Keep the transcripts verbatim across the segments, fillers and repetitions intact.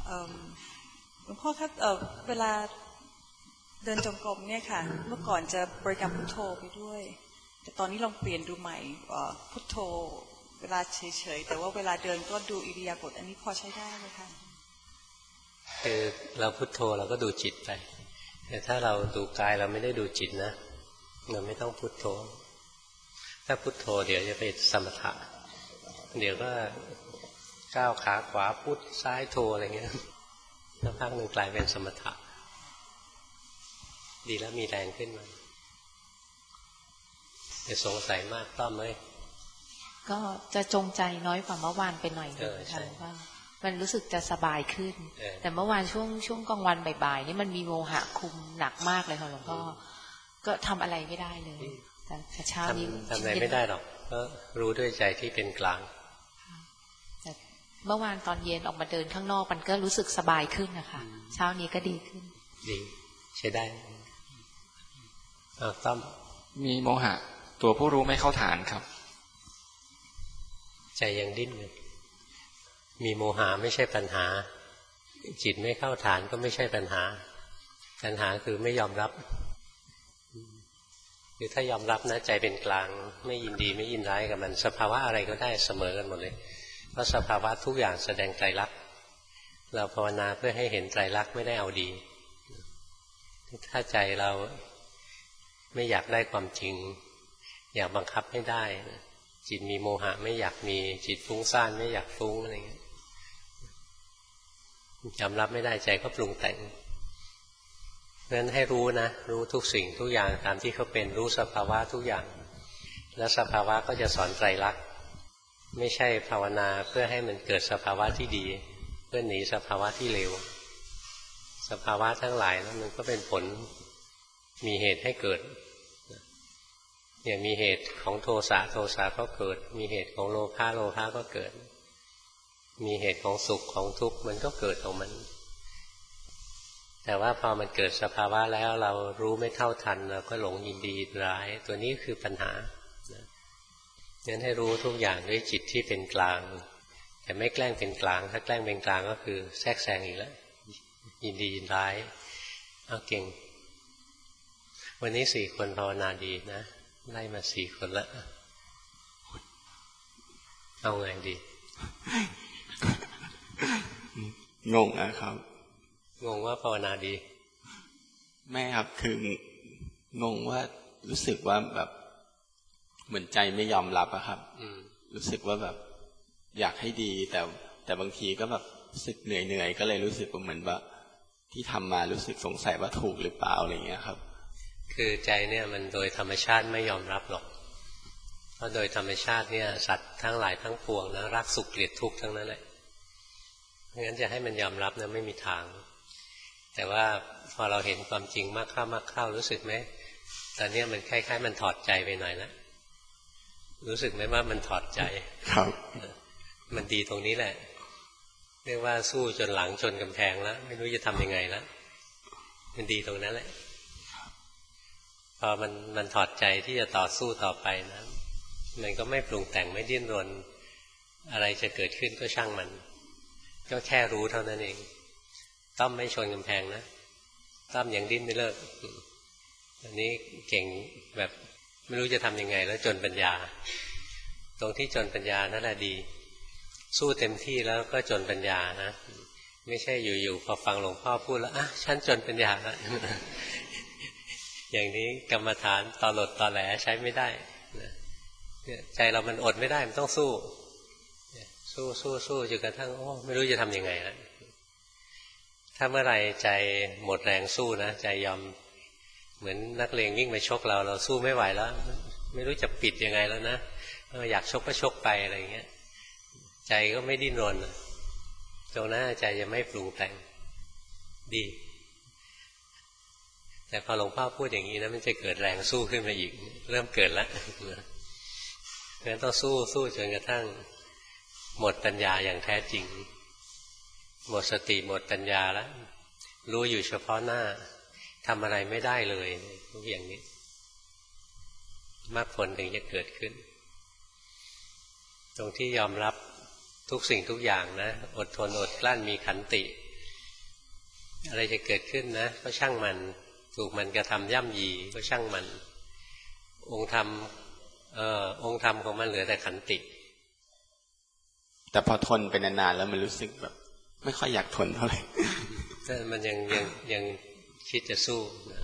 หลวงพ่อครับเวลาเดินจงกรมเนี่ยค่ะเมื่อก่อนจะบริกรรมพุทโธไปด้วยแต่ตอนนี้ลองเปลี่ยนดูใหม่พุทโธเวลาเฉยๆแต่ว่าเวลาเดินก็ดูอิริยาบถอันนี้พอใช้ได้ไหมคะคือเราพุทโธเราก็ดูจิตไปแต่ถ้าเราดูกายเราไม่ได้ดูจิตนะเราไม่ต้องพุทโธถ้าพุทโธเดี๋ยวจะไปสมถะเดี๋ยวก็ก้าวขาขวาพุทซ้ายโธอะไรเงี้ยสักพักหนึ่งกลายเป็นสมถะดีแล้วมีแรงขึ้นมาจะสงสัยมากต้อมเลยก็จะจงใจน้อยกว่าเมื่อวานไปหน่อยนึงค่ะว่ามันรู้สึกจะสบายขึ้นแต่เมื่อวานช่วงช่วงกลางวันบ่ายๆนี่มันมีโมหะคุมหนักมากเลยค่ะหลวงพ่อก็ทำอะไรไม่ได้เลยแต่เช้านี้ทำอะไรไม่ได้หรอกก็รู้ด้วยใจที่เป็นกลางเมื่อวานตอนเย็นออกมาเดินข้างนอกมันก็รู้สึกสบายขึ้นนะคะเช้านี้ก็ดีขึ้นดีใช้ได้อ้าวต้อมมีโมหะตัวผู้รู้ไม่เข้าฐานครับใจยังดิ้นอยู่มีโมหะไม่ใช่ปัญหาจิตไม่เข้าฐานก็ไม่ใช่ปัญหาปัญหาคือไม่ยอมรับคือถ้ายอมรับนะใจเป็นกลางไม่ยินดีไม่ยินร้ายกับมันสภาวะอะไรก็ได้เสมอกันหมดเลยเพราะสภาวะทุกอย่างแสดงไตรลักษณ์เราภาวนาเพื่อให้เห็นไตรลักษณ์ไม่ได้เอาดีถ้าใจเราไม่อยากได้ความจริงอยากบังคับให้ได้จิตมีโมหะไม่อยากมีจิตฟุ้งซ่านไม่อยากฟุ้งอะไรเงี้ยยอมรับไม่ได้ใจก็ปรุงแต่งเพราะฉะนั้นให้รู้นะรู้ทุกสิ่งทุกอย่างตามที่เขาเป็นรู้สภาวะทุกอย่างแล้วสภาวะก็จะสอนไตรลักษณ์ไม่ใช่ภาวนาเพื่อให้มันเกิดสภาวะที่ดีเพื่อหนีสภาวะที่เลวสภาวะทั้งหลายนั้นมันก็เป็นผลมีเหตุให้เกิดอย่างมีเหตุของโทสะโทสะก็เกิดมีเหตุของโลภะโลภะก็เกิดมีเหตุของสุขของทุกข์มันก็เกิดของมันแต่ว่าพอมันเกิดสภาวะแล้วเรารู้ไม่เท่าทันเราก็หลงยินดีร้ายตัวนี้คือปัญหางั้นให้รู้ทุกอย่างด้วยจิตที่เป็นกลางแต่ไม่แกล้งเป็นกลางถ้าแกล้งเป็นกลางก็คือแทรกแซงอีกแล้วยินดียินร้ายเอาเก่งวันนี้สี่คนภาวนาดีนะไล่มาสี่คนละเอาไงดีงงนะครับงงว่าภาวนาดีไม่ครับคืองงว่ารู้สึกว่าแบบเหมือนใจไม่ยอมรับอะครับรู้สึกว่าแบบอยากให้ดีแต่แต่บางทีก็แบบรู้สึกเหนื่อยเหนื่อยก็เลยรู้สึกว่าเหมือนว่าที่ทำมารู้สึกสงสัยว่าถูกหรือเปล่าอะไรเงี้ยครับคือใจเนี่ยมันโดยธรรมชาติไม่ยอมรับหรอกเพราะโดยธรรมชาติเนี่ยสัตว์ทั้งหลายทั้งปวงนะรักสุขเกลียดทุกข์ทั้งนั้นแหละงั้นจะให้มันยอมรับนะไม่มีทางแต่ว่าพอเราเห็นความจริงมากเข้ามากเข้ารู้สึกไหมตอนนี้มันคล้ายๆมันถอดใจไปหน่อยนะรู้สึกไหมว่ามันถอดใจครับมันดีตรงนี้แหละเรียกว่าสู้จนหลังชนกำแพงแล้วไม่รู้จะทำยังไงแล้วมันดีตรงนั้นแหละพอมันมันถอดใจที่จะต่อสู้ต่อไปนะมันก็ไม่ปรุงแต่งไม่ดิ้นรนอะไรจะเกิดขึ้นก็ช่างมันก็แค่รู้เท่านั้นเองต้อมไม่ชนกำแพงนะต้อมยังดิ้นไม่เลิกอันนี้เก่งแบบไม่รู้จะทำยังไงแล้วจนปัญญาตรงที่จนปัญญานั่นแหละดีสู้เต็มที่แล้วก็จนปัญญานะไม่ใช่อยู่ๆพอฟังหลวงพ่อพูดแล้วอ่ะฉันจนปัญญาแล้วอย่างนี้กรรมฐานตอหลดตอแหลใช้ไม่ได้ใจเรามันอดไม่ได้มันต้องสู้สู้สู้สู้จนกระทั่งโอ้ไม่รู้จะทำยังไงแล้วถ้าเมื่อไรใจหมดแรงสู้นะใจยอมเหมือนนักเลงวิ่งไปชกเราเราสู้ไม่ไหวแล้วไม่รู้จะปิดยังไงแล้วนะอยากชกก็ชกไปอะไรอย่างเงี้ยใจก็ไม่ดิ้นรนตรงนั้นใจจะไม่ปรุงแต่งดีแต่พอหลวงพ่อพูดอย่างนี้นะมันจะเกิดแรงสู้ขึ้นมาอีกเริ่มเกิดแล้วงั้นต้องสู้สู้จนกระทั่งหมดปัญญาอย่างแท้จริงหมดสติหมดปัญญาแล้วรู้อยู่เฉพาะหน้าทำอะไรไม่ได้เลยทุกอย่างนี้มรรคผลถึงจะเกิดขึ้นตรงที่ยอมรับทุกสิ่งทุกอย่างนะอดทนอดกลั้นมีขันติอะไรจะเกิดขึ้นนะก็ช่างมันถูกมันกระทำย่ำยีก็ช่างมันองค์ธรรมเอ่อองค์ธรรมของมันเหลือแต่ขันติแต่พอทนไปนานๆแล้วมันรู้สึกแบบไม่ค่อยอยากทนเท่าไหร่แต่มันยังยังยังคิดจะสู้นะ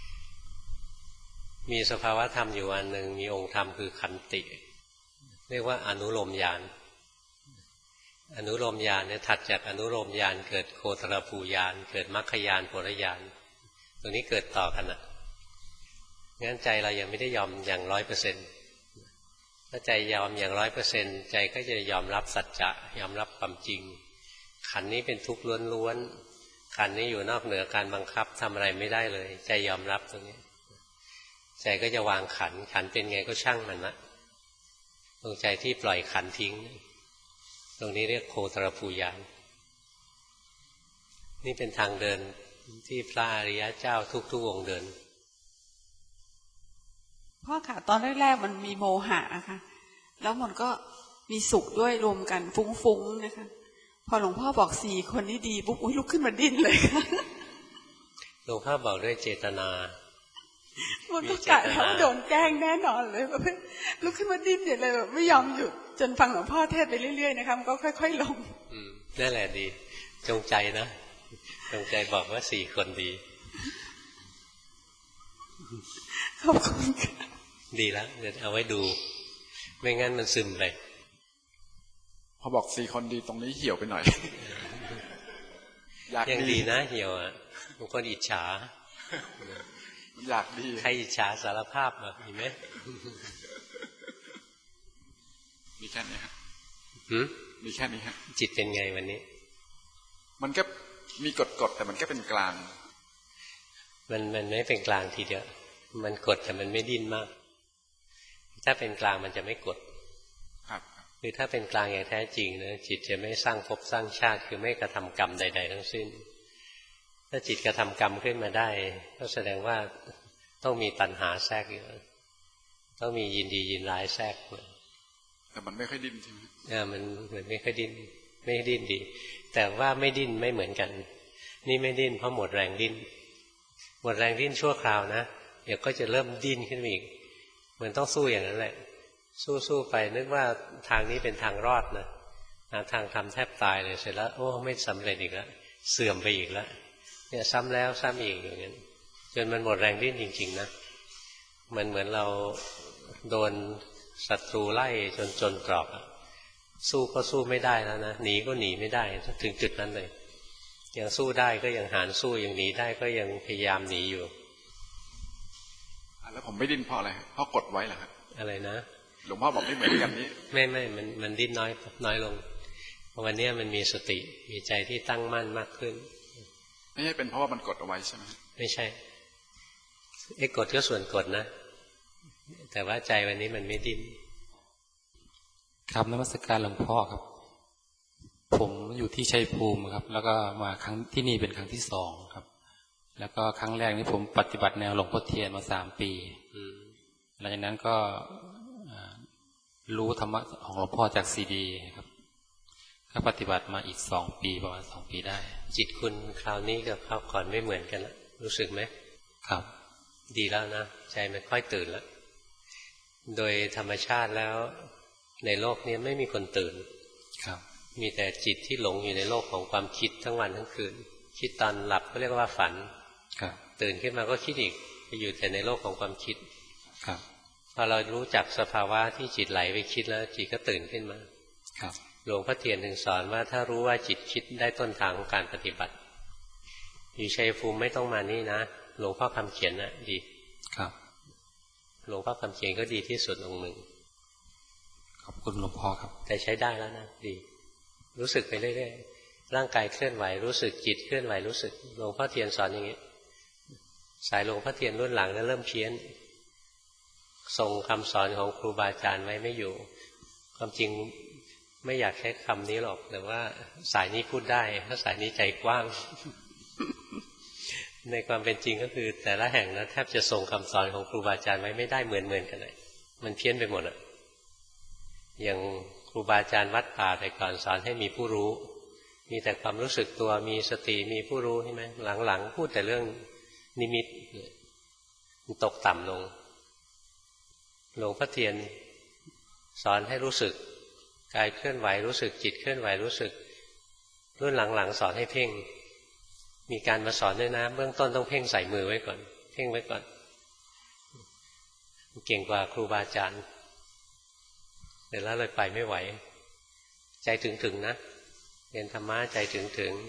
มีสภาวะธรรมอยู่อันหนึ่งมีองค์ธรรมคือขันติเรียกว่าอนุโลมญาณอนุโลมญาณเนี่ยถัดจากอนุโลมญาณเกิดโคตรภูญาณเกิดมรรคญาณผลญาณตรงนี้เกิดต่อกันอ่ะงั้นใจเรายังไม่ได้ยอมอย่างร้อยเปอร์เซ็นต์ถ้าใจยอมอย่างร้อยเปอร์เซ็นต์ใจก็จะยอมรับสัจจะยอมรับความจริงขันนี้เป็นทุกข์ล้วนๆขันนี้อยู่นอกเหนือการบังคับทำอะไรไม่ได้เลยใจยอมรับตรงนี้ใจก็จะวางขันขันเป็นไงก็ช่างมันนะตรงใจที่ปล่อยขันทิ้งตรงนี้เรียกโคตรภูญาณนี่เป็นทางเดินที่พระอริยเจ้าทุกๆองค์เดินพ่อค่ะตอนแรกๆมันมีโมหะนะคะแล้วมันก็มีสุขด้วยรวมกันฟุ้งๆนะคะพอหลวงพ่อบอกสี่คนนี้ดีปุ๊บอุ้ยลุกขึ้นมาดิ้นเลยค่ะหลวงพ่อบอกด้วยเจตนามันก็กะแล้วโดนแกล้งแน่นอนเลยแบบลุกขึ้นมาดิ้นเนี่ยเลยแบบไม่ยอมหยุดจนฟังหลวงพ่อเทศไปเรื่อยๆนะคะมันก็ค่อยๆลงอืมนั่นแหละดีจงใจนะจงใจบอกว่าสี่คนดีขอบคุณค่ะดีแล้วเดี๋ยวเอาไว้ดูไม่งั้นมันซึมไปพอบอกสี่คนดีตรงนี้เหี่ยวไปหน่อยอยากยังดีนะเหี่ยวอ่ะบางคนอิจฉาอยากดีใครอิจฉาสารภาพอ่ะมีไหมมีแค่นี้ครับหืมมีแค่นี้ครับจิตเป็นไงวันนี้มันก็มีกฎกฎแต่มันก็เป็นกลางมันมันไม่เป็นกลางทีเดียวมันกดแต่มันไม่ดิ้นมากถ้าเป็นกลางมันจะไม่กดครับคือถ้าเป็นกลางอย่างแท้จริงนะจิตจะไม่สร้างภพสร้างชาติคือไม่กระทำกรรมใดๆทั้งสิ้นถ้าจิตกระทำกรรมขึ้นมาได้ก็แสดงว่าต้องมีตัณหาแทรกอยู่ต้องมียินดียินร้ายแทรกแต่มันไม่ค่อยดิ้นใช่ไหมเออมันเหมือนไม่ค่อยดิ้นไม่ดิ้นดีแต่ว่าไม่ดิ้นไม่เหมือนกันนี่ไม่ดิ้นเพราะหมดแรงดิ้นหมดแรงดิ้นชั่วคราวนะเดี๋ยวก็จะเริ่มดิ้นขึ้นมาอีกมันต้องสู้อย่างนั้นแหละสู้ๆไปนึกว่าทางนี้เป็นทางรอดนะทางทำแทบตายเลยเสร็จแล้วโอ้ไม่สำเร็จอีกแล้วเสื่อมไปอีกแล้วเนี่ยซ้ำแล้วซ้ำอีกอย่างนั้นจนมันหมดแรงดิ้นจริงๆนะมันเหมือนเราโดนศัตรูไล่จนจนกรอบสู้ก็สู้ไม่ได้แล้วนะหนีก็หนีไม่ได้ถึงจุดนั้นเลยยังสู้ได้ก็ยังหารสู้ยังหนีได้ก็ยังพยายามหนีอยู่แล้วผมไม่ดิ้นเพราะอะไรเพราะกดไว้เหรอครับอะไรนะหลวงพ่อบอกไม่เหมือนกันนี้ไม่ไม่มันมันดิ้นน้อยน้อยลงวันนี้มันมีสติมีใจที่ตั้งมั่นมากขึ้นไม่ใช่เป็นเพราะว่ามันกดเอาไว้ใช่ไหมไม่ใช่ไอ้กดก็ส่วนกดนะแต่ว่าใจวันนี้มันไม่ดิ้นครับนมัสการหลวงพ่อครับผมอยู่ที่ชัยภูมิครับแล้วก็มาครั้งที่นี่เป็นครั้งที่สองครับแล้วก็ครั้งแรกนี่ผมปฏิบัติแนวหลวงพ่อเทียนมาสามปีหลังจากนั้นก็รู้ธรรมะของหลวงพ่อจากซีดีครับก็ปฏิบัติมาอีกสองปีประมาณสองปีได้จิตคุณคราวนี้กับคราวก่อนไม่เหมือนกันละรู้สึกไหมครับดีแล้วนะใจมันค่อยตื่นแล้วโดยธรรมชาติแล้วในโลกนี้ไม่มีคนตื่นครับมีแต่จิตที่หลงอยู่ในโลกของความคิดทั้งวันทั้งคืนคิดตอนหลับก็เรียกว่าฝันครับตื่นขึ้นมาก็คิดอีกไปอยู่แต่ในโลกของความคิดครับพอเรารู้จักสภาวะที่จิตไหลไปคิดแล้วจิตก็ตื่นขึ้นมาครับหลวงพ่อเทียนถึงสอนว่าถ้ารู้ว่าจิตคิดได้ต้นทางของการปฏิบัติอยู่ชัยภูมิไม่ต้องมานี่นะหลวงพ่อคำเขียนน่ะดีครับหลวงพ่อคำเขียนก็ดีที่สุดองค์หนึ่งขอบคุณหลวงพ่อครับแต่ใช้ได้แล้วนะดีรู้สึกไปเรื่อยๆร่างกายเคลื่อนไหวรู้สึกจิตเคลื่อนไหวรู้สึกหลวงพ่อเทียนสอนอย่างนี้สายหลวงพ่อเทียนรุ่นหลังแล้วเริ่มเพี้ยนทรงคำสอนของครูบาอาจารย์ไว้ไม่อยู่ความจริงไม่อยากใช้คำนี้หรอกแต่ว่าสายนี้พูดได้ถ้าสายนี้ใจกว้าง ในความเป็นจริงก็คือแต่ละแห่งนะแทบจะทรงคำสอนของครูบาอาจารย์ไว้ไม่ได้เหมือนๆกันเลยมันเพี้ยนไปหมดอ่ะอย่างครูบาอาจารย์วัดป่าแต่ก่อนสอนให้มีผู้รู้มีแต่ความรู้สึกตัวมีสติมีผู้รู้ใช่ไหมหลังๆพูดแต่เรื่องนิมิตมันตกต่ำลงหลวงพ่อเทียนสอนให้รู้สึกกายเคลื่อนไหวรู้สึกจิตเคลื่อนไหวรู้สึกรุ่นหลังๆสอนให้เพ่งมีการมาสอนด้วยนะเบื้องต้นต้องเพ่งใส่มือไว้ก่อนเพ่งไว้ก่อนเก่งกว่าครูบาอาจารย์เดี๋ยวแล้วเลยไปไม่ไหวใจถึงๆนะเรียนธรรมะใจถึง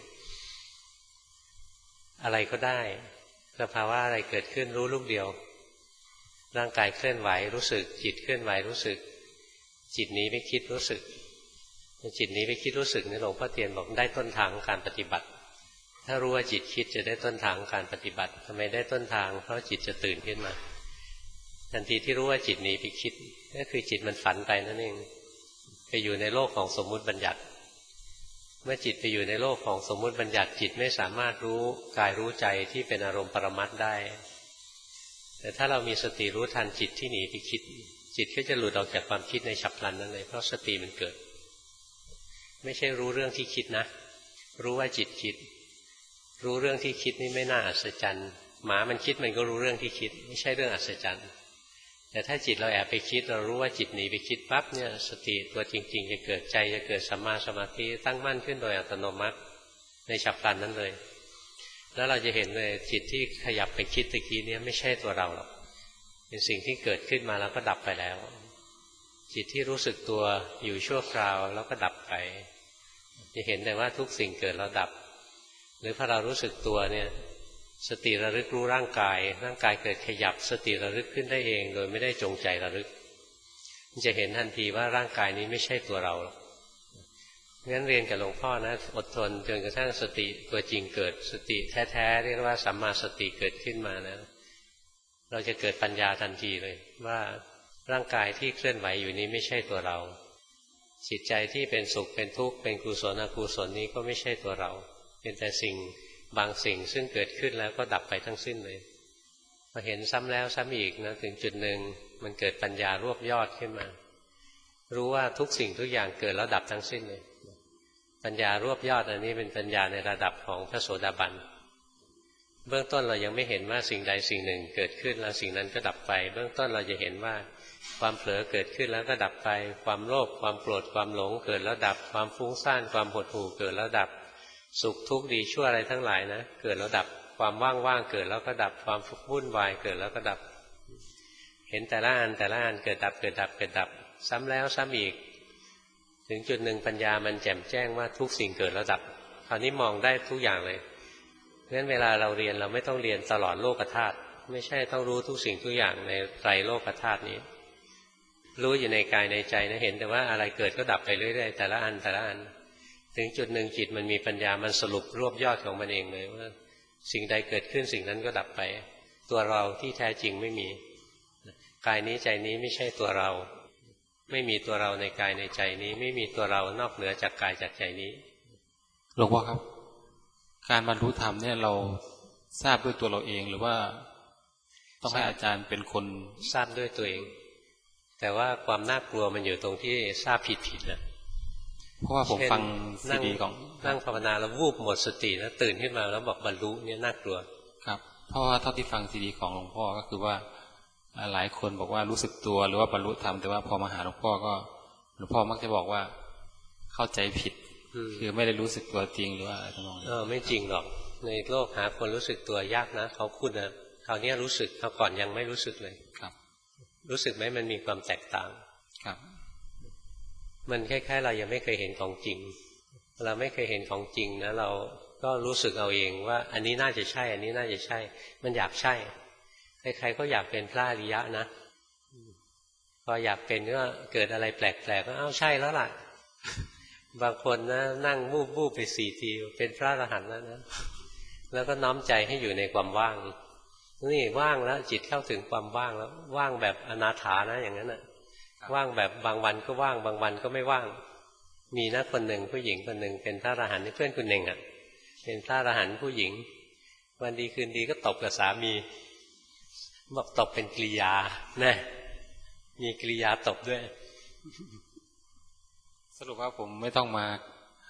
ๆอะไรก็ได้สภาวะอะไรเกิดขึ้นรู้ลูกเดียวร่างกายเคลื่อนไหวรู้สึกจิตเคลื่อนไหวรู้สึกจิตนี้ไปคิดรู้สึกจิตนี้ไปคิดรู้สึกนี่หลวงพ่อเทียนบอกได้ต้นทางของการปฏิบัติถ้ารู้ว่าจิตคิดจะได้ต้นทางของการปฏิบัติทำไมได้ต้นทางเพราะจิตจะตื่นขึ้นมาทันทีที่รู้ว่าจิตหนีไปคิดก็คือจิตมันฝันไปนั่นเองไปอยู่ในโลกของสมมุติบัญญัติเมื่อจิตไปอยู่ในโลกของสมมุติบัญญัติจิตไม่สามารถรู้กายรู้ใจที่เป็นอารมณ์ปรมัตถ์ได้แต่ถ้าเรามีสติรู้ทันจิตที่หนีไปคิดจิตก็จะหลุดออกจากความคิดในฉับพลันนั้นเลยเพราะสติมันเกิดไม่ใช่รู้เรื่องที่คิดนะรู้ว่าจิตคิดรู้เรื่องที่คิดนี่ไม่น่าอัศจรรย์หมามันคิดมันก็รู้เรื่องที่คิดไม่ใช่เรื่องอัศจรรย์แต่ถ้าจิตเราแอบไปคิดเรารู้ว่าจิตหนีไปคิดปั๊บเนี่ยสติตัวจริงๆจะเกิดใจจะเกิดสัมมาสมาธิตั้งมั่นขึ้นโดยอัตโนมัติในฉับพลันนั้นเลยแล้วเราจะเห็นเลยจิตที่ขยับไปคิดตะกี้เนี่ยไม่ใช่ตัวเราหรอกเป็นสิ่งที่เกิดขึ้นมาแล้วก็ดับไปแล้วจิตที่รู้สึกตัวอยู่ชั่วคราวแล้วก็ดับไปจะเห็นแต่ว่าทุกสิ่งเกิดแล้วดับหรือพอเรารู้สึกตัวเนี่ยสติระลึกรู้ร่างกายร่างกายเกิดขยับสติระลึกขึ้นได้เองโดยไม่ได้จงใจระลึกมันจะเห็นทันทีว่าร่างกายนี้ไม่ใช่ตัวเรางั้นเรียนกับหลวงพ่อนะอดทนจนกระทั่งสติตัวจริงเกิดสติแท้ๆเรียกว่าสัมมาสติเกิดขึ้นมานะเราจะเกิดปัญญาทันทีเลยว่าร่างกายที่เคลื่อนไหวอยู่นี้ไม่ใช่ตัวเราจิตใจที่เป็นสุขเป็นทุกข์เป็นกุศลอกุศลนี้ก็ไม่ใช่ตัวเราเป็นแต่สิ่งบางสิ่งซึ่งเกิดขึ้นแล้วก็ดับไปทั้งสิ้นเลยพอเห็นซ้ำแล้วซ้ำอีกนะถึงจุดหนึ่งมันเกิดปัญญารวบยอดขึ้นมารู้ว่าทุกสิ่งทุกอย่างเกิดแล้วดับทั้งสิ้นเลยปัญญารวบยอดอันนี้เป็นปัญญาในระดับของพระโสดาบันเบื้องต้นเรายังไม่เห็นว่าสิ่งใดสิ่งหนึ่งเกิดขึ้นแล้วสิ่งนั้นก็ดับไปเบื้องต้นเราจะเห็นว่าความเผลอเกิดขึ้นแล้วก็ดับไปความโลภความโกรธความหลงเกิดแล้วดับความฟุ้งซ่านความหดหู่เกิดแล้วดับสุขทุกข์ดีชั่วอะไรทั้งหลายนะเกิดแล้วดับความว่างๆเกิดแล้วก็ดับความวุ่นวายเกิดแล้วก็ดับเห็นแต่ละอันแต่ละอันเกิดดับเกิดดับเกิดดับซ้ำแล้วซ้ำอีกถึงจุดหนึ่งปัญญามันแจ่มแจ้งว่าทุกสิ่งเกิดแล้วดับคราวนี้มองได้ทุกอย่างเลยเพราะฉะนั้นเวลาเราเรียนเราไม่ต้องเรียนตลอดโลกธาตุไม่ใช่ต้องรู้ทุกสิ่งทุกอย่างในไตรโลกธาตุนี้รู้อยู่ในกายในใจนะเห็นแต่ว่าอะไรเกิดก็ดับไปเรื่อยๆแต่ละอันแต่ละอันถึงจุดหนึ่งจิตมันมีปัญญามันสรุปรวบยอดของมันเองเลยว่าสิ่งใดเกิดขึ้นสิ่งนั้นก็ดับไปตัวเราที่แท้จริงไม่มีกายนี้ใจนี้ไม่ใช่ตัวเราไม่มีตัวเราในกายในใจนี้ไม่มีตัวเรานอกเหนือจากกายจากใจนี้หลวงพ่อครับการบรรลุธรรมเนี่ยเราทราบด้วยตัวเราเองหรือว่าต้องให้อาจารย์เป็นคนทราบด้วยตัวเองแต่ว่าความน่ากลัวมันอยู่ตรงที่ทราบผิดๆนะเพราะว่าผมฟังซีดีของนั่งภาวนาแล้ววูบหมดสติแล้วตื่นขึ้นมาแล้วบอกบรรลุเนี่ยน่ากลัวครับเพราะว่าเท่าที่ฟังซีดีของหลวงพ่อก็คือว่าหลายคนบอกว่ารู้สึกตัวหรือว่าบรรลุธรรมแต่ว่าพอมาหาหลวงพ่อก็หลวงพ่อมักจะบอกว่าเข้าใจผิดคือไม่ได้รู้สึกตัวจริงหรือว่าอะไรทั้งนั้นเออไม่จริงหรอกในโลกหาคนรู้สึกตัวยากนะเขาพูดนะคราวนี้รู้สึกคราวก่อนยังไม่รู้สึกเลยครับรู้สึกไหมมันมีความแตกต่างครับมันคล้ายๆเรายังไม่เคยเห็นของจริงเราไม่เคยเห็นของจริงนะเราก็รู้สึกเอาเองว่าอันนี้น่าจะใช่อันนี้น่าจะใช่มันอยากใช่ใครๆก็อยากเป็นพระอริยะนะพออยากเป็นก็เกิดอะไรแปลกๆก็เอ้าใช่แล้วล่ะบางคนนะนั่งวูบวูบไปสี่ทีเป็นพระอรหันต์แล้วนะแล้วก็น้อมใจให้อยู่ในความว่างนี่ว่างแล้วจิตเข้าถึงความว่างแล้วว่างแบบอนาถานะอย่างนั้นน่ะว่างแบบบางวันก็ว่างบางวันก็ไม่ว่างมีนะคนหนึ่งผู้หญิงคนหนึ่งเป็นพระอรหันต์เพื่อนคุณเองอ่ะเป็นพระอรหันต์ผู้หญิงวันดีคืนดีก็ตบกับสามีบอกตบเป็นกริยานะมีกริยาตบด้วยสรุปว่าผมไม่ต้องมาห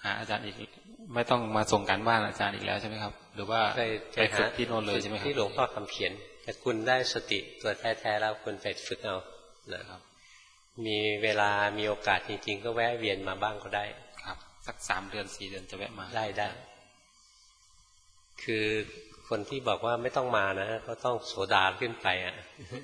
หาอาจารย์อีกไม่ต้องมาส่งการบ้านอาจารย์อีกแล้วใช่ไหมครับหรือว่าไปฝึกที่โน่นเลยใช่ไหมครับที่หลวงพ่อคำเขียนแต่คุณได้สติตัวแท้ๆแล้วคุณไปฝึกเอานะครับมีเวลามีโอกาสจริงๆก็แวะเวียนมาบ้างก็ได้ครับสักสามเดือนสี่เดือนจะแวะมาได้ได้คือคนที่บอกว่าไม่ต้องมานะก็ต้องโสดาขึ้นไปอ่ะ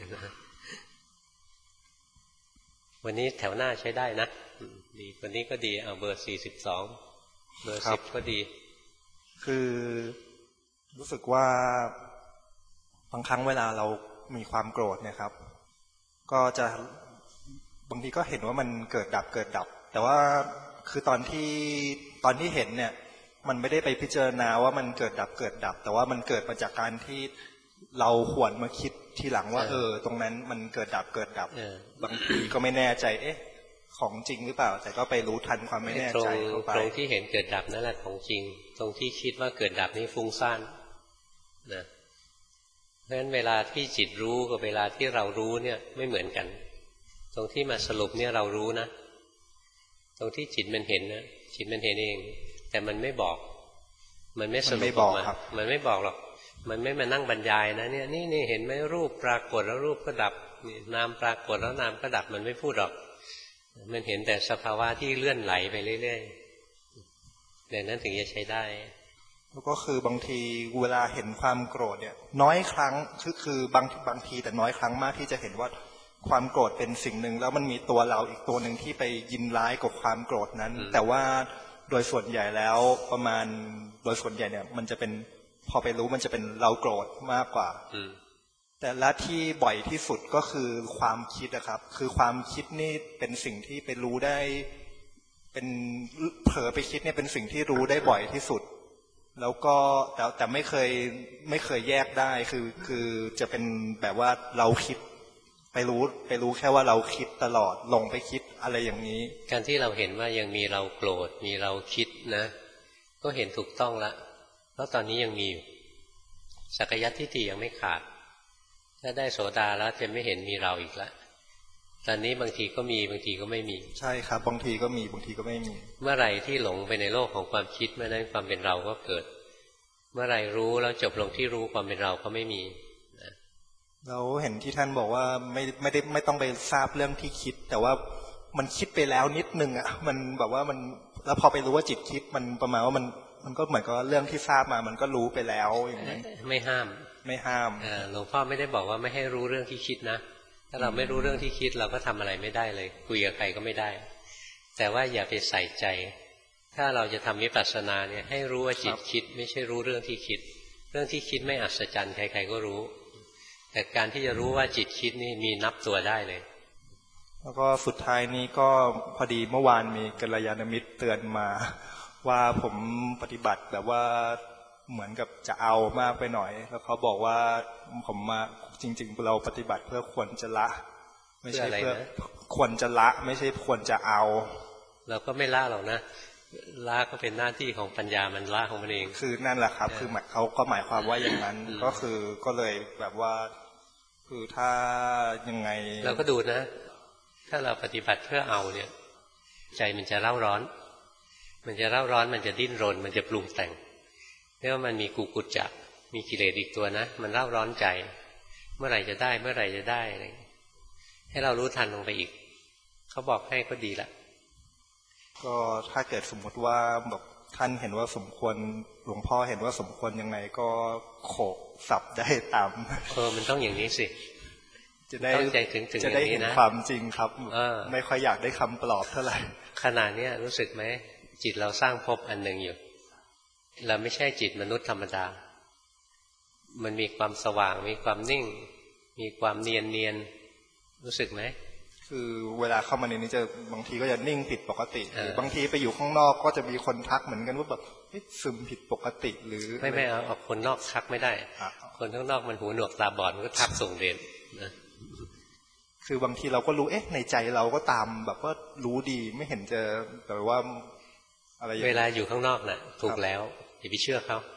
วันนี้แถวหน้าใช้ได้นะดีวันนี้ก็ดีเอาเบอร์สี่สิบสองเบอร์สิบก็ดีคือรู้สึกว่าบางครั้งเวลาเรามีความโกรธเนี่ยครับก็จะบางทีก็เห็นว่ามันเกิดดับเกิดดับแต่ว่าคือตอนที่ตอนที่เห็นเนี่ยมันไม่ได้ไปพิจารณาว่ามันเกิดดับเกิดดับแต่ว่ามันเกิดมาจากการที่เราหวนมาคิดทีหลังว่าเออตรงนั้นมันเกิดดับเกิดดับบางทีก็ไม่แน่ใจเอ๊ะของจริงหรือเปล่าแต่ก็ไปรู้ทันความไม่แน่ใจเข้าไปตรงที่เห็นเกิดดับนั่นแหละของจริงตรงที่คิดว่าเกิดดับนี่ฟุ้งซ่านนะเพราะฉะนั้นเวลาที่จิตรู้กับเวลาที่เรารู้เนี่ยไม่เหมือนกันตรงที่มาสรุปเนี่ยเรารู้นะตรงที่จิตมันเห็นนะจิตมันเห็นเองแต่มันไม่บอกมันไม่สรุปออกมามันไม่บอกหรอกมันไม่มานั่งบรรยายนะเนี่ยนี่นี่เห็นไหมรูปปรากฏแล้วรูปก็ดับนามปรากฏแล้วนามก็ดับมันไม่พูดหรอกมันเห็นแต่สภาวะที่เลื่อนไหลไปเรื่อยๆดังนั้นถึงจะใช้ได้แล้วก็คือบางทีเวลาเห็นความโกรธเนี่ยน้อยครั้งคือคือบางบางทีแต่น้อยครั้งมากที่จะเห็นว่าความโกรธเป็นสิ่งหนึ่งแล้วมันมีตัวเราอีกตัวหนึ่งที่ไปยินร้ายกับความโกรธนั้นแต่ว่าโดยส่วนใหญ่แล้วประมาณโดยส่วนใหญ่เนี่ยมันจะเป็นพอไปรู้มันจะเป็นเราโกรธมากกว่าแต่ละที่บ่อยที่สุดก็คือความคิดนะครับคือความคิดนี่เป็นสิ่งที่ไปรู้ได้เป็นเผลอไปคิดเนี่ยเป็นสิ่งที่รู้ได้บ่อยที่สุดแล้วก็แต่แต่ไม่เคยไม่เคยแยกได้คือคือจะเป็นแบบว่าเราคิดไปรู้ไปรู้แค่ว่าเราคิดตลอดลงไปคิดอะไรอย่างนี้การที่เราเห็นว่ายังมีเราโกรธมีเราคิดนะก็เห็นถูกต้องละเพราะตอนนี้ยังมีอยู่สักยัตทิฏฐิยังไม่ขาดถ้าได้โสดาแล้วจะไม่เห็นมีเราอีกแล้วตอนนี้บางทีก็มีบางทีก็ไม่มีใช่ครับบางทีก็มีบางทีก็ไม่มีเมื่อไหร่ที่หลงไปในโลกของความคิดเมื่อนั้นความเป็นเราก็เกิดเมื่อไหร่รู้แล้วจบลงที่รู้ความเป็นเราก็ไม่มีเราเห็นที่ท่านบอกว่าไม่ไม่ได้ไม่ต้องไปทราบเรื่องที่คิดแต่ว่ามันคิดไปแล้วนิดนึงอ่ะมันแบบว่ามันแล้วพอไปรู้ว่าจิตคิดมันประมาณว่ามันมันก็เหมือนกับเรื่องที่ทราบมามันก็รู้ไปแล้วอย่างนั้นไม่ห้ามไม่ห้ามหลวงพ่อไม่ได้บอกว่าไม่ให้รู้เรื่องที่คิดนะถ้าเราไม่รู้เรื่องที่คิดเราก็ทำอะไรไม่ได้เลยคุยกับใครก็ไม่ได้แต่ว่าอย่าไปใส่ใจถ้าเราจะทำวิปัสสนาเนี่ยให้รู้ว่าจิตคิดไม่ใช่รู้เรื่องที่คิดเรื่องที่คิดไม่อัศจรรย์ใครๆก็รู้แต่การที่จะรู้ว่าจิตคิดนี่มีนับตัวได้เลยแล้วก็สุดท้ายนี้ก็พอดีเมื่อวานมีกัลยาณมิตรเตือนมาว่าผมปฏิบัติแบบว่าเหมือนกับจะเอามากไปหน่อยแล้วเขาบอกว่าผมมาจริงๆเราปฏิบัติเพื่อควรจะละไม่ใช่เพื่อควรจะละไม่ใช่ควรจะเอาเราก็ไม่ละหรอกนะละก็เป็นหน้าที่ของปัญญามันละของมันเองคือนั่นแหละครับคือเขาก็หมายความว่าอย่างนั้นก็คือก็เลยแบบว่าคือถ้ายังไงเราก็ดูนะถ้าเราปฏิบัติเพื่อเอาเนี่ยใจมันจะเร่าร้อนมันจะเร่าร้อนมันจะดิ้นรนมันจะปรุงแต่งเรียกว่ามันมีกุกุจจะมีกิเลสอีกตัวนะมันเร่าร้อนใจเมื่อไหร่จะได้เมื่อไหร่จะได้อะไรให้เรารู้ทันลงไปอีกเขาบอกให้ก็ดีละก็ถ้าเกิดสมมติว่าแบบท่านเห็นว่าสมควรหลวงพ่อเห็นว่าสมควรยังไงก็โขกสับได้ตามเออมันต้องอย่างนี้สิจะได้ใจถึงถึงจะได้เห็นความจริงครับไม่ค่อยอยากได้คำปลอบเท่าไหร่ขนาดนี้รู้สึกไหมจิตเราสร้างภพอันหนึ่งอยู่เราไม่ใช่จิตมนุษย์ธรรมดามันมีความสว่างมีความนิ่งมีความเนียนเนียนรู้สึกไหมคือเวลาเข้ามาในนี้จะบางทีก็จะนิ่งผิดปกติหรือบางทีไปอยู่ข้างนอกก็จะมีคนทักเหมือนกันว่าแบบซึมผิดปกติหรือไม่ไม่เอาเอาคนนอกทักไม่ได้คนข้างนอกมันหูหนวกตาบอดมันก็ทักส่งเด่นนะคือบางทีเราก็รู้เอ๊ะในใจเราก็ตามแบบว่ารู้ดีไม่เห็นจะแต่ว่าอะไรเวลาอยู่ข้างนอกน่ะถูกแล้วอย่าไปเชื่อเขา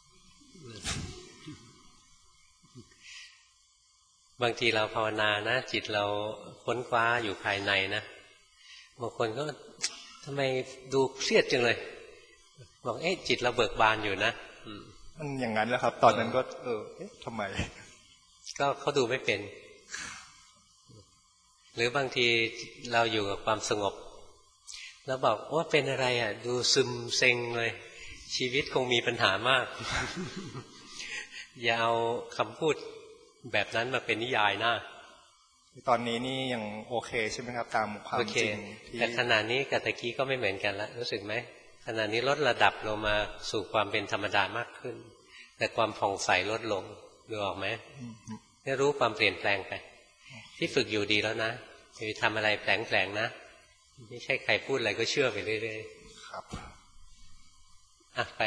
บางทีเราภาวนานะจิตเราค้นคว้าอยู่ภายในนะบางคนก็ทำไมดูเครียดจังเลยบอกเอ๊ะจิตเราเบิกบานอยู่นะมันอย่างนั้นแหละครับตอนนั้นก็เออเอ๊ะทำไมก็เขาดูไม่เป็นหรือบางทีเราอยู่กับความสงบแล้วบอกว่าเป็นอะไรอ่ะดูซึมเซ็งเลยชีวิตคงมีปัญหามาก อย่าเอาคำพูดแบบนั้นมาเป็นนิยายนะตอนนี้นี่ยังโอเคใช่ไหมครับตามความจริงที่แต่ขณะนี้กับตะกี้ก็ไม่เหมือนกันแล้วรู้สึกไหมขณะนี้ลดระดับลงมาสู่ความเป็นธรรมดามากขึ้นแต่ความผ่องใสลดลงดูออกไหมได้รู้ความเปลี่ยนแปลงไปที่ฝึกอยู่ดีแล้วนะอย่าไปทำอะไรแผลงๆนะไม่ใช่ใครพูดอะไรก็เชื่อไปเรื่อยๆครับอ่ะไป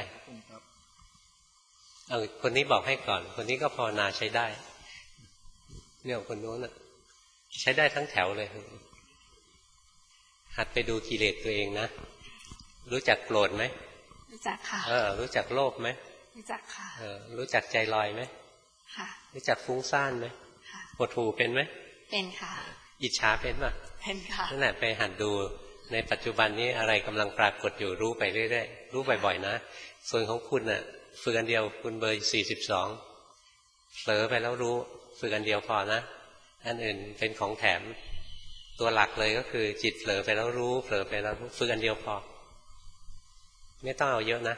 เอาคนนี้บอกให้ก่อนคนนี้ก็ภาวนาใช้ได้เนี่ยคนโน้นน่ะใช้ได้ทั้งแถวเลยหัดไปดูกิเลสตัวเองนะรู้จักโกรธไหมรู้จักค่ะเออรู้จักโลภไหมรู้จักค่ะเออรู้จักใจลอยไหมค่ะรู้จักฟุ้งซ่านไหมค่ะหดหู่เป็นไหมเป็นค่ะอิจฉาเป็นป่ะเป็นค่ะนั่นแหละไปหัดดูในปัจจุบันนี้อะไรกำลังปรากฏอยู่รู้ไปเรื่อยๆรู้บ่อยๆนะส่วนของคุณน่ะฝึกอันเดียวคุณเบอร์สี่สิบสองเผลอไปแล้วรู้ฝึกอันเดียวพอนะอันอื่นเป็นของแถมตัวหลักเลยก็คือจิตเผลอไปแล้วรู้เผลอไปแล้วรู้ฝึกอันเดียวพอไม่ต้องเอาเยอะนะ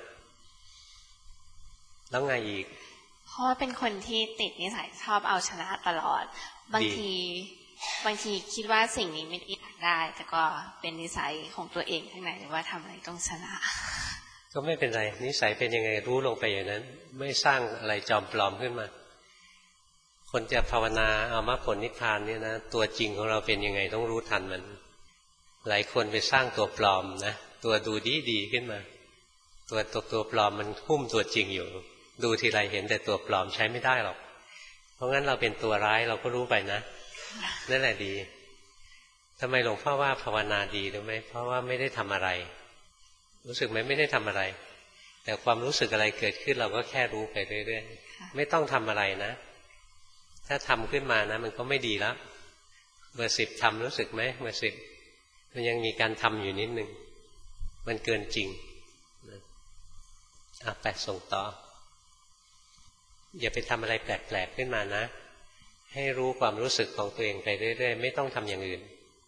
แล้วไงอีกเพราะว่าเป็นคนที่ติดนิสัยชอบเอาชนะตลอดบางทีบางทีคิดว่าสิ่งนี้ไม่ได้ได้แต่ก็เป็นนิสัยของตัวเองข้างในว่าทำอะไรต้องชนะก็ไม่เป็นไรนิสัยเป็นยังไงรู้ลงไปอย่างนั้นไม่สร้างอะไรจอมปลอมขึ้นมาคนจะภาวนาเอามรรคผลนิพพานเนี่ยนะตัวจริงของเราเป็นยังไงต้องรู้ทันมันหลายคนไปสร้างตัวปลอมนะตัวดูดีดีขึ้นมาตัวตัวตัวปลอมมันหุ้มตัวจริงอยู่ดูทีไรเห็นแต่ตัวปลอมใช้ไม่ได้หรอกเพราะงั้นเราเป็นตัวร้ายเราก็รู้ไปนะนั่นแหละดีทำไมหลวงพ่อว่าภาวนาดีรู้ไหมเพราะว่าไม่ได้ทำอะไรรู้สึกไหมไม่ได้ทำอะไรแต่ความรู้สึกอะไรเกิดขึ้นเราก็แค่รู้ไปเรื่อยๆไม่ต้องทำอะไรนะถ้าทำขึ้นมานะมันก็ไม่ดีแล้วเบอร์สิบทำรู้สึกไหมเบอร์สิบมันยังมีการทำอยู่นิดนึงมันเกินจริงอ่ะแปดส่งต่ออย่าไปทำอะไรแปลกๆขึ้นมานะให้รู้ความรู้สึกของตัวเองไปเรื่อยๆไม่ต้องทำอย่างอื่น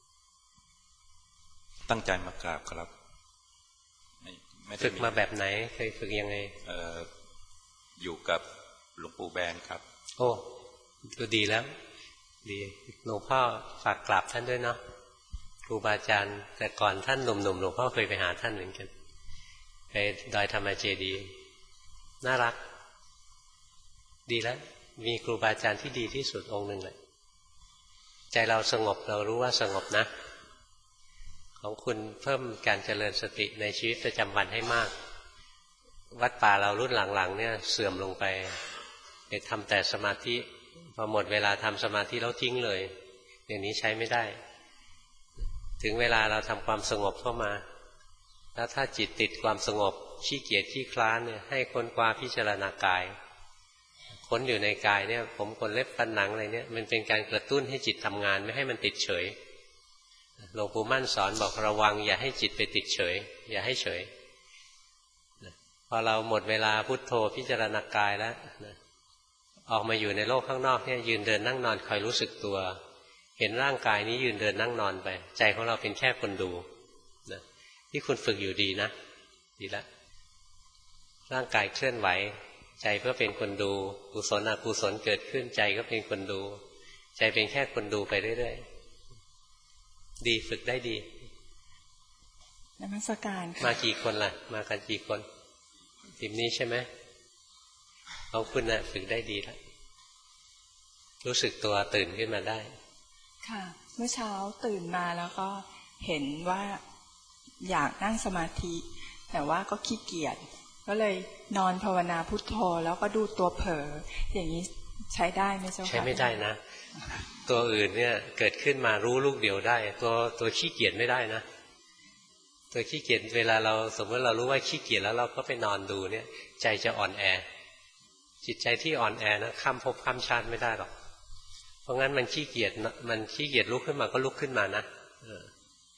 ตั้งใจมากราบครับฝึกมาแบบไหนเคยฝึกยังไงเอ่ออยู่กับหลวงปู่แบนครับโอ้ก็ดีแล้วดีหลวงพ่อฝากกราบท่านด้วยเนาะครูบาอาจารย์แต่ก่อนท่านหนุ่มๆหลวงพ่อเคยไปหาท่านเหมือนกันไปดอยธรรมเจดีย์น่ารักดีแล้วมีครูบาอาจารย์ที่ดีที่สุดองค์หนึ่งเลยใจเราสงบเรารู้ว่าสงบนะของคุณเพิ่มการเจริญสติในชีวิตประจำวันให้มากวัดป่าเรารุ่นหลังๆเนี่ยเสื่อมลงไปไปทำแต่สมาธิพอหมดเวลาทำสมาธิแล้วทิ้งเลยอย่างนี้ใช้ไม่ได้ถึงเวลาเราทำความสงบเข้ามาแล้วถ้าจิตติดความสงบขี้เกียจขี้คลานเนี่ยให้ค้นคว้าพิจารณากายค้นอยู่ในกายเนี่ยผมขนเล็บฟันหนังอะไรเนี่ยมันเป็นการกระตุ้นให้จิตทำงานไม่ให้มันติดเฉยหลวงปู่มั่นสอนบอกระวังอย่าให้จิตไปติดเฉยอย่าให้เฉยพอเราหมดเวลาพุทโธพิจารณากายแล้วออกมาอยู่ในโลกข้างนอกเนี่ยยืนเดินนั่งนอนคอยรู้สึกตัวเห็นร่างกายนี้ยืนเดินนั่งนอนไปใจของเราเป็นแค่คนดูนะที่คุณฝึกอยู่ดีนะดีแล้วร่างกายเคลื่อนไหวใจเพื่อเป็นคนดูกุศลอกุศลเกิดขึ้นใจก็เป็นคนดูใจเป็นแค่คนดูไปเรื่อยๆดีฝึกได้ดีนมัสการมากี่คนล่ะมากันกี่คนทีมนี้ใช่ไหมของคุณน่ะฝึกได้ดีแล้วรู้สึกตัวตื่นขึ้นมาได้ค่ะเมื่อเช้าตื่นมาแล้วก็เห็นว่าอยากนั่งสมาธิแต่ว่าก็ขี้เกียจก็เลยนอนภาวนาพุทโธแล้วก็ดูตัวเผลออย่างนี้ใช้ได้ไหมเจ้าค่ะใช้ไม่ได้นะตัวอื่นเนี่ยเกิดขึ้นมารู้ลูกเดียวได้ตัวตัวขี้เกียจไม่ได้นะตัวขี้เกียจเวลาเราสมมติเรารู้ว่าขี้เกียจแล้วเราก็ไปนอนดูเนี่ยใจจะอ่อนแอจิตใจที่อ่อนแอนะข้ามภพข้ามชาติไม่ได้หรอกเพราะงั้นมันขี้เกียจมันขี้เกียจลุกขึ้นมาก็ลุกขึ้นมานะ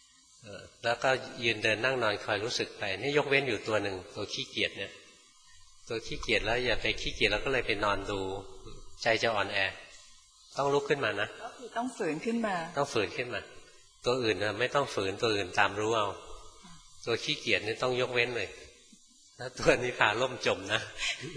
แล้วก็ยืนเดินนั่งนอนคอยรู้สึกไปนี่ยกเว้นอยู่ตัวหนึ่งตัวขี้เกียจเนี่ยตัวขี้เกียจแล้วอย่าไปขี้เกียจแล้วก็เลยไปนอนดูใจจะอ่อนแอต้องลุกขึ้นมานะก็คือต้องฝืนขึ้นมาต้องฝืนขึ้นมาตัวอื่นนะไม่ต้องฝืนตัวอื่นตามรู้เอาตัวขี้เกียจนี่ต้องยกเว้นเลยแล้วตัวนี้พาล่มจมนะ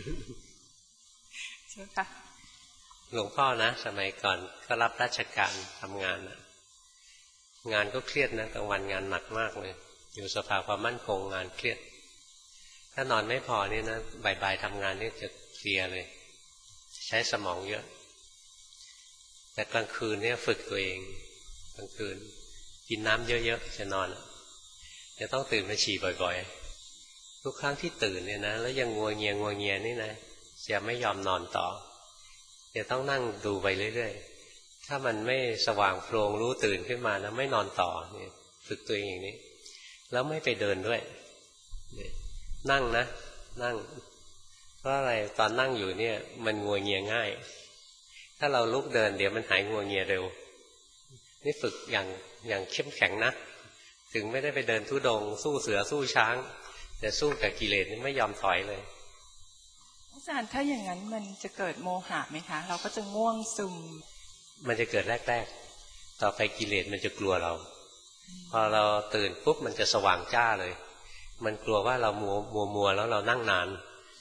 ใช่ค่ะหลวงพ่อนะสมัยก่อนก็รับราชการทำงานนะงานก็เครียดนะกลางวันงานหนักมากเลยอยู่สภาความมั่นคงงานเครียดถ้านอนไม่พอนี่นะบ่ายๆทำงานนี่จะเพลียเลยใช้สมองเยอะแต่กลางคืนเนี่ยฝึกตัวเองกลางคืนกินน้ำเยอะๆจะนอนจะต้องตื่นมาฉี่บ่อยๆทุกครั้งที่ตื่นเนี่ยนะแล้วยังงัวเงียงัวเงียนี่นะจะไม่ยอมนอนต่อจะต้องนั่งดูไปเรื่อยๆถ้ามันไม่สว่างโพลงรู้ตื่นขึ้นมานะไม่นอนต่อเนี่ยฝึกตัวเองอย่างนี้แล้วไม่ไปเดินด้วยนั่งนะนั่งเพราะอะไรตอนนั่งอยู่เนี่ยมันงัวเงียง่ายถ้าเราลุกเดินเดี๋ยวมันหายงัวเงียเร็วนี่ฝึกอย่างอย่างเข้มแข็งนะถึงไม่ได้ไปเดินทุดงสู้เสือสู้ช้างแต่สู้กับกิเลสนี่ไม่ยอมถอยเลยอาจารย์ถ้าอย่างนั้นมันจะเกิดโมหะไหมคะเราก็จะง่วงซึมมันจะเกิดแรกๆต่อไปกิเลสมันจะกลัวเราพอเราตื่นปุ๊บมันจะสว่างจ้าเลยมันกลัวว่าเรามัวมัวมัวแล้วเรานั่งนาน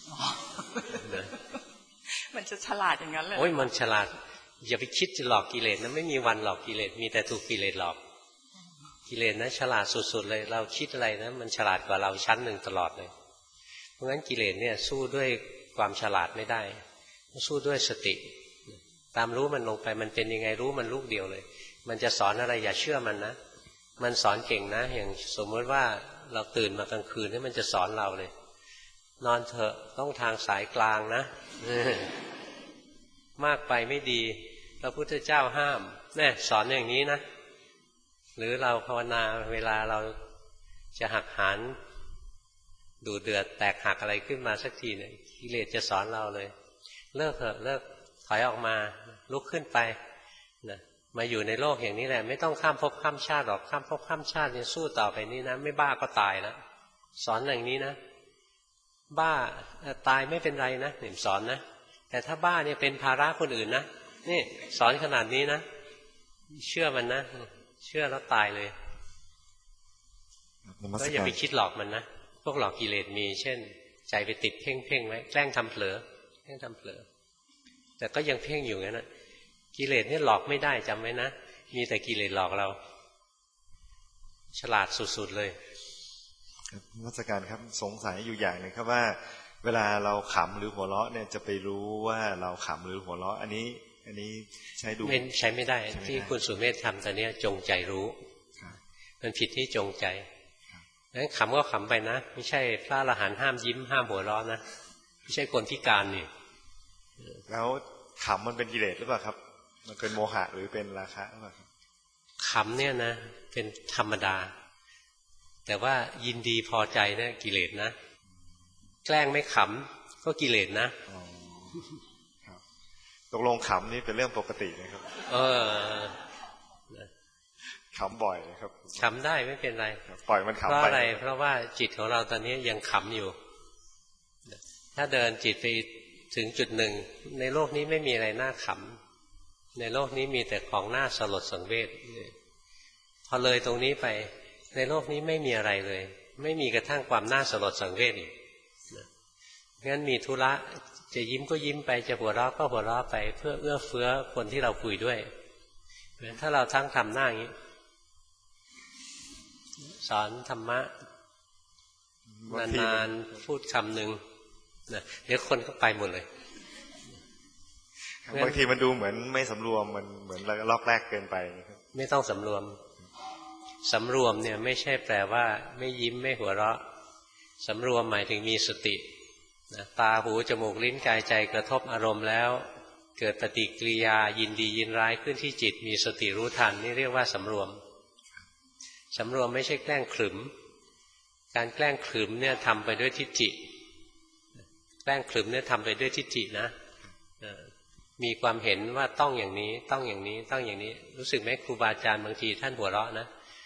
มันจะฉลาดอย่างนั้นเลยโอ้ยมันฉลาดอย่าไปคิดจะหลอกกิเลสนะไม่มีวันหลอกกิเลสมีแต่ถูกกิเลสหลอกกิเลสนะฉลาดสุดๆเลยเราคิดอะไรนะมันฉลาดกว่าเราชั้นหนึ่งตลอดเลยเพราะงั้นกิเลสเนี่ยสู้ด้วยความฉลาดไม่ได้สู้ด้วยสติตามรู้มันลงไปมันเป็นยังไงรู้มันลูกเดียวเลยมันจะสอนอะไรอย่าเชื่อมันนะมันสอนเก่งนะอย่างสมมติว่าเราตื่นมากลางคืนนี่มันจะสอนเราเลยนอนเถอะต้องทางสายกลางนะมากไปไม่ดีพระพุทธเจ้าห้ามแน่สอนอย่างนี้นะหรือเราภาวนาเวลาเราจะหักหานดูเดือดแตกหักอะไรขึ้นมาสักทีเนี่ยกิเลสจะสอนเราเลยเลิกเถอะเลิกถอยออกมาลุกขึ้นไปนะมาอยู่ในโลกอย่างนี้แหละไม่ต้องข้ามภพข้ามชาติหรอกข้ามภพข้ามชาติเนี่ยสู้ต่อไปนี้นะไม่บ้าก็ตายแล้วสอนอย่างนี้นะบ้าตายไม่เป็นไรนะหนิมสอนนะแต่ถ้าบ้าเนี่ยเป็นภาระคนอื่นนะนี่สอนขนาดนี้นะเชื่อมันนะเชื่อแล้วตายเลยก็อย่าไปคิดหลอกมันนะพวกหลอกกิเลสมีเช่นใจไปติดเพ่งเพ่งไว้แกล้งทำเผลอแกล้งทำเผลอแต่ก็ยังเพ่งอยู่งั้นนะกิเลสนี่หลอกไม่ได้จำไว้นะมีแต่กิเลสหลอกเราฉลาดสุดๆเลยนมัสการครับสงสัยอยู่อย่างหนึ่งครับว่าเวลาเราขำหรือหัวเราะเนี่ยจะไปรู้ว่าเราขำหรือหัวเราะอันนี้อันนี้ใช้ดูไม่ใช้ไม่ได้ที่คุณสุเมธทำตอนนี้จงใจรู้มันผิดที่จงใจงั้นขำก็ขำไปนะไม่ใช่พระอรหันต์ห้ามยิ้มห้ามหัวเราะนะไม่ใช่คนพิการนี่แล้วขำมันเป็นกิเลสหรือเปล่าครับมันเป็นโมหะหรือเป็นราคะหรือเปล่าครับขำเนี่ยนะเป็นธรรมดาแต่ว่ายินดีพอใจเนี่ยกิเลสนะแกล้งไม่ขำก็กิเลสนะตกลงขำนี่เป็นเรื่องปกตินะครับเออขำบ่อยครับขำได้ไม่เป็นไรปล่อยมันขำไปเพราะอะไรเพราะว่าจิตของเราตอนนี้ยังขำอยู่ถ้าเดินจิตไปถึงจุดหนึ่งในโลกนี้ไม่มีอะไรน่าขำในโลกนี้มีแต่ของน่าสลดสังเวชพอเลยตรงนี้ไปในโลกนี้ไม่มีอะไรเลยไม่มีกระทั่งความน่าสลดสังเวชอีกงั้นมีธุระจะยิ้มก็ยิ้มไปจะหัวเราะก็หัวเราะไปเพื่อเอื้อเฟื้อคนที่เราคุยด้วยถ้าเราทั้งทำหน้าอย่างนี้สอนธรรมะนานๆพูดคำหนึ่งนะเดี๋ยวคนก็ไปหมดเลยบางทีมันดูเหมือนไม่สำรวมมันเหมือนลอกแรกเกินไปไม่ต้องสำรวมสำรวมเนี่ยไม่ใช่แปลว่าไม่ยิ้มไม่หัวเราะสำรวมหมายถึงมีสตินะตาหูจมูกลิ้นกายใจกระทบอารมณ์แล้วเกิดปฏิกิริยายินดียินร้ายขึ้นที่จิตมีสติรู้ทันนี่เรียกว่าสำรวมสำรวมไม่ใช่แกล้งขรึมการแกล้งขรึมเนี่ยทำไปด้วยทิฏฐิแกล้งขรึมเนี่ยทำไปด้วยทิฏฐินะมีความเห็นว่าต้องอย่างนี้ต้องอย่างนี้ต้องอย่างนี้รู้สึกไหมครูบาอาจารย์บางทีท่านหัวเราะนะ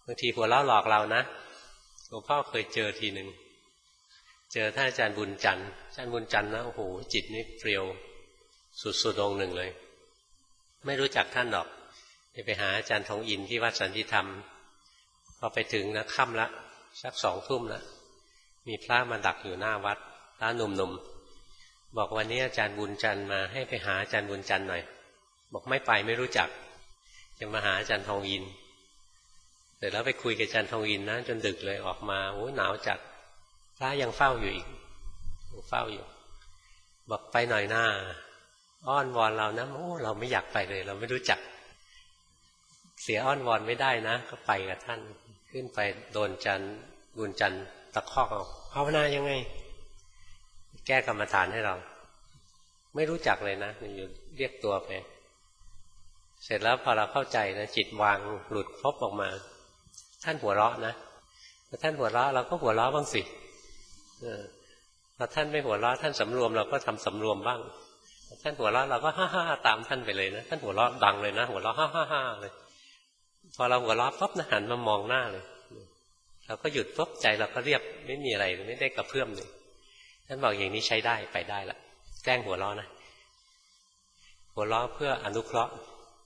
างทีหัวเราะหลอกเรานะหลวงพ่อเคยเจอทีหนึ่งเจอท่านอาจารย์บุญจันทร์อาจารย์บุญจันทร์นะโอ้โหจิตนี่เปรี้ยวสุดๆองค์หนึ่งเลยไม่รู้จักท่านหรอกจะไปหาอาจารย์ทองอินที่วัดสันติธรรมพอไปถึงนะค่ำละสักสองทุ่มแล้วมีพระมาดักอยู่หน้าวัดพระหนุ่มๆบอกวันนี้อาจารย์บุญจันทร์มาให้ไปหาอาจารย์บุญจันทร์หน่อยบอกไม่ไปไม่รู้จักจะมาหาอาจารย์ทองอินเสร็จแล้วไปคุยกับอาจารย์ทองอินนะจนดึกเลยออกมาโอ้หนาวจัดพระยังเฝ้าอยู่อีกเฝ้าอยู่บอกไปหน่อยหน้าอ้อนวอนเรานะโอ้เราไม่อยากไปเลยเราไม่รู้จักเสียอ้อนวอนไม่ได้นะก็ไปกับท่านขึ้นไปโดนจันบุญจันทร์ตะคอกเอาภาวนายังไงแก้กรรมฐานให้เราไม่รู้จักเลยนะอยู่เรียกตัวไปเสร็จแล้วพอเราเข้าใจนะจิตวางหลุดครบออกมาท่านหัวเราะนะพอท่านหัวเราะเราก็หัวเราะบ้างสิพอท่านไม่หัวเราะท่านสำรวมเราก็ทำสำรวมบ้างท่านหัวเราะเราก็ฮ่าฮ่าตามท่านไปเลยนะท่านหัวเราะดังเลยนะหัวเราะฮ่าฮ่าฮ่าเลยพอเราหัวเราะปั๊บนะหันมามองหน้าเลยเราก็หยุดปุ๊บใจเราก็เรียบไม่มีอะไรไม่ได้กระเพื่อมเลยท่านบอกอย่างนี้ใช้ได้ไปได้ละแกล้งหัวเราะนะหัวเราะเพื่ออนุเคราะห์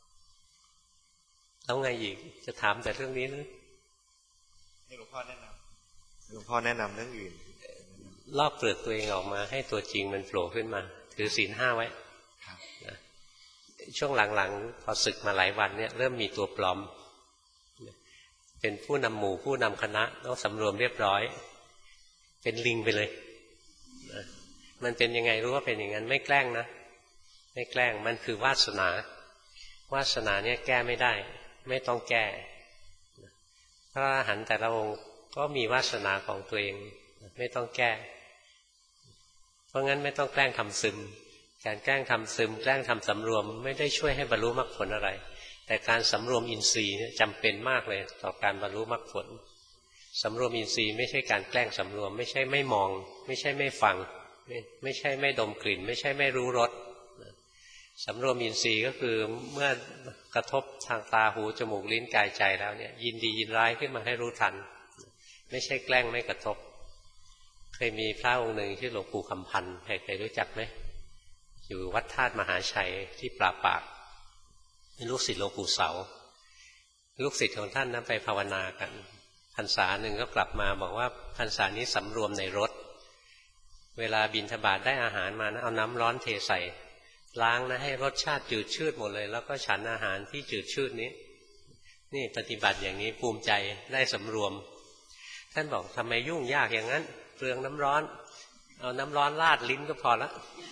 แล้วไงอีกจะถามแต่เรื่องนี้หรือให้หลวงพ่อแนะนำหลวงพ่อแนะนำเรื่องอื่นลอกเปลือกตัวเองออกมาให้ตัวจริงมันโผล่ขึ้นมาถือศีลห้าไว้นะช่วงหลังๆพอศึกมาหลายวันเนี่ยเริ่มมีตัวปลอมเป็นผู้นำหมู่ผู้นำคณะต้องสำรวมเรียบร้อยเป็นลิงไปเลยนะมันเป็นยังไงรู้ว่าเป็นอย่างนั้นไม่แกล้งนะไม่แกล้งมันคือวาสนาวาสนาเนี่ยแก้ไม่ได้ไม่ต้องแก้พระอรหันต์แต่ละองค์ก็มีวาสนาของตัวเองไม่ต้องแก้เพราะงั้นไม่ต้องแกล้งทำซึมการแกล้งทำซึมแกล้งทำสำรวมไม่ได้ช่วยให้บรรลุมรรคผลอะไรแต่การสำรวมอินทรีย์จำเป็นมากเลยต่อการบรรลุมรรคผลสำรวมอินทรีย์ไม่ใช่การแกล้งสำรวมไม่ใช่ไม่มองไม่ใช่ไม่ฟังไม่ไม่ใช่ไม่ดมกลิ่นไม่ใช่ไม่รู้รสสำรวมอินทรีย์ก็คือเมื่อกระทบทางตาหูจมูกลิ้นกายใจแล้วเนี่ยยินดียินร้ายขึ้นมาให้รู้ทันไม่ใช่แกล้งไม่กระทบเคยมีพระองค์หนึ่งชื่อหลวงปู่คำพันธ์ใครเคยรู้จักไหมอยู่วัดธาตุมหาชัยที่ปราปากเป็นลูกศิษย์หลวงปู่เสาลูกศิษย์ของท่านนั้นไปภาวนากันพรรษาหนึ่งก็กลับมาบอกว่าพรรษานี้สำรวมในรถเวลาบิณฑบาตได้อาหารมานะเอาน้ำร้อนเทใส่ล้างนะให้รสชาติจืดชืดหมดเลยแล้วก็ฉันอาหารที่จืดชืดนี้นี่ปฏิบัติอย่างนี้ภูมิใจได้สำรวมท่านบอกทำไมยุ่งยากอย่างนั้นเปลืองน้ำร้อนเอาน้ำร้อนราดลิ้นก็พอละ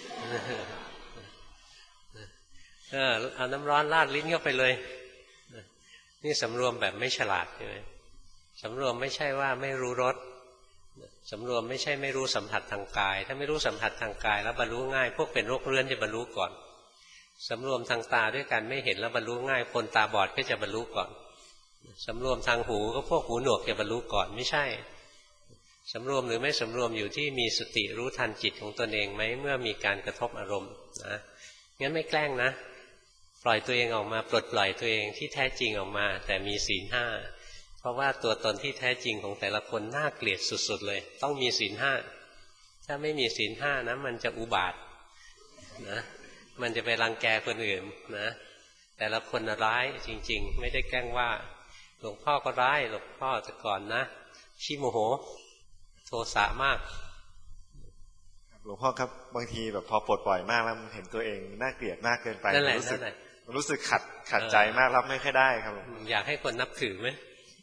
เออเอาน้ำร้อนราดลิ้นเข้าไปเลยนี่สำรวมแบบไม่ฉลาดใช่ไหมสำรวมไม่ใช่ว่าไม่รู้รสสำรวมไม่ใช่ไม่รู้สัมผัสทางกายถ้าไม่รู้สัมผัสทางกายแล้วบรรลุง่ายพวกเป็นโรคเรื้อนจะบรรลุก่อนสำรวมทางตาด้วยกันไม่เห็นแล้วบรรลุง่ายคนตาบอดก็จะบรรลุก่อนสำรวมทางหูก็พวกหูหนวกจะบรรลุก่อนไม่ใช่สำรวมหรือไม่สำรวมอยู่ที่มีสติรู้ทันจิตของตนเองไหมเมื่อมีการกระทบอารมณ์นะงั้นไม่แกล้งนะปล่อยตัวเองออกมาปลดปล่อยตัวเองที่แท้จริงออกมาแต่มีศีลห้าเพราะว่าตัวตนที่แท้จริงของแต่ละคนน่าเกลียดสุดๆเลยต้องมีศีลห้าถ้าไม่มีศีลห้านะมันจะอุบาทนะมันจะไปรังแกคนอื่นนะแต่ละคนร้ายจริงๆไม่ได้แกล้งว่าหลวงพ่อก็ร้ายหลวงพ่อแต่ก่อนนะขี้โมโหโทสะมากหลวงพ่อครับบางทีแบบพอปลดปล่อยมากแล้วมันเห็นตัวเองน่าเกลียดมากเกินไปมันรู้สึกมันรู้สึกขัดขัดใจมากรับไม่ค่อยได้ครับอยากให้คนนับถือไหม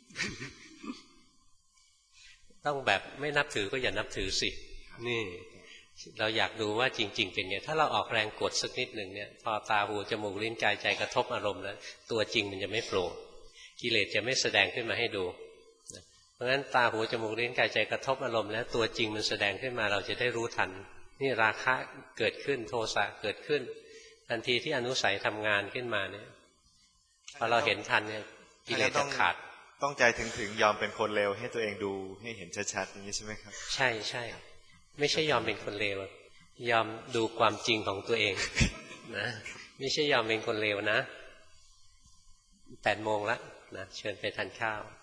ต้องแบบไม่นับถือก็อย่านับถือสินี่เราอยากดูว่าจริงๆเป็นไงถ้าเราออกแรงกดสักนิดหนึ่งเนี่ยพอตาหูจมูกลิ้นกายใจกระทบอารมณ์แล้วตัวจริงมันจะไม่โผล่กิเลสจะไม่แสดงขึ้นมาให้ดูเพราะฉะนั้นตาหูจมูกลิ้นกายใจกระทบอารมณ์แล้วตัวจริงมันแสดงขึ้นมาเราจะได้รู้ทันนี่ราคะเกิดขึ้นโทสะเกิดขึ้นทันทีที่อนุสัยทำงานขึ้นมาเนี่ยพอเราเห็นทันเนี่ยกิเลสจะขาดต้องใจถึงถึงยอมเป็นคนเลวให้ตัวเองดูให้เห็นชัดๆอย่างนี้ใช่ไหมครับใช่ใช่ไม่ใช่ยอมเป็นคนเลวยอมดูความจริงของตัวเองนะไม่ใช่ยอมเป็นคนเลวนะแปดโมงแล้วนะเชิญไปทานข้าว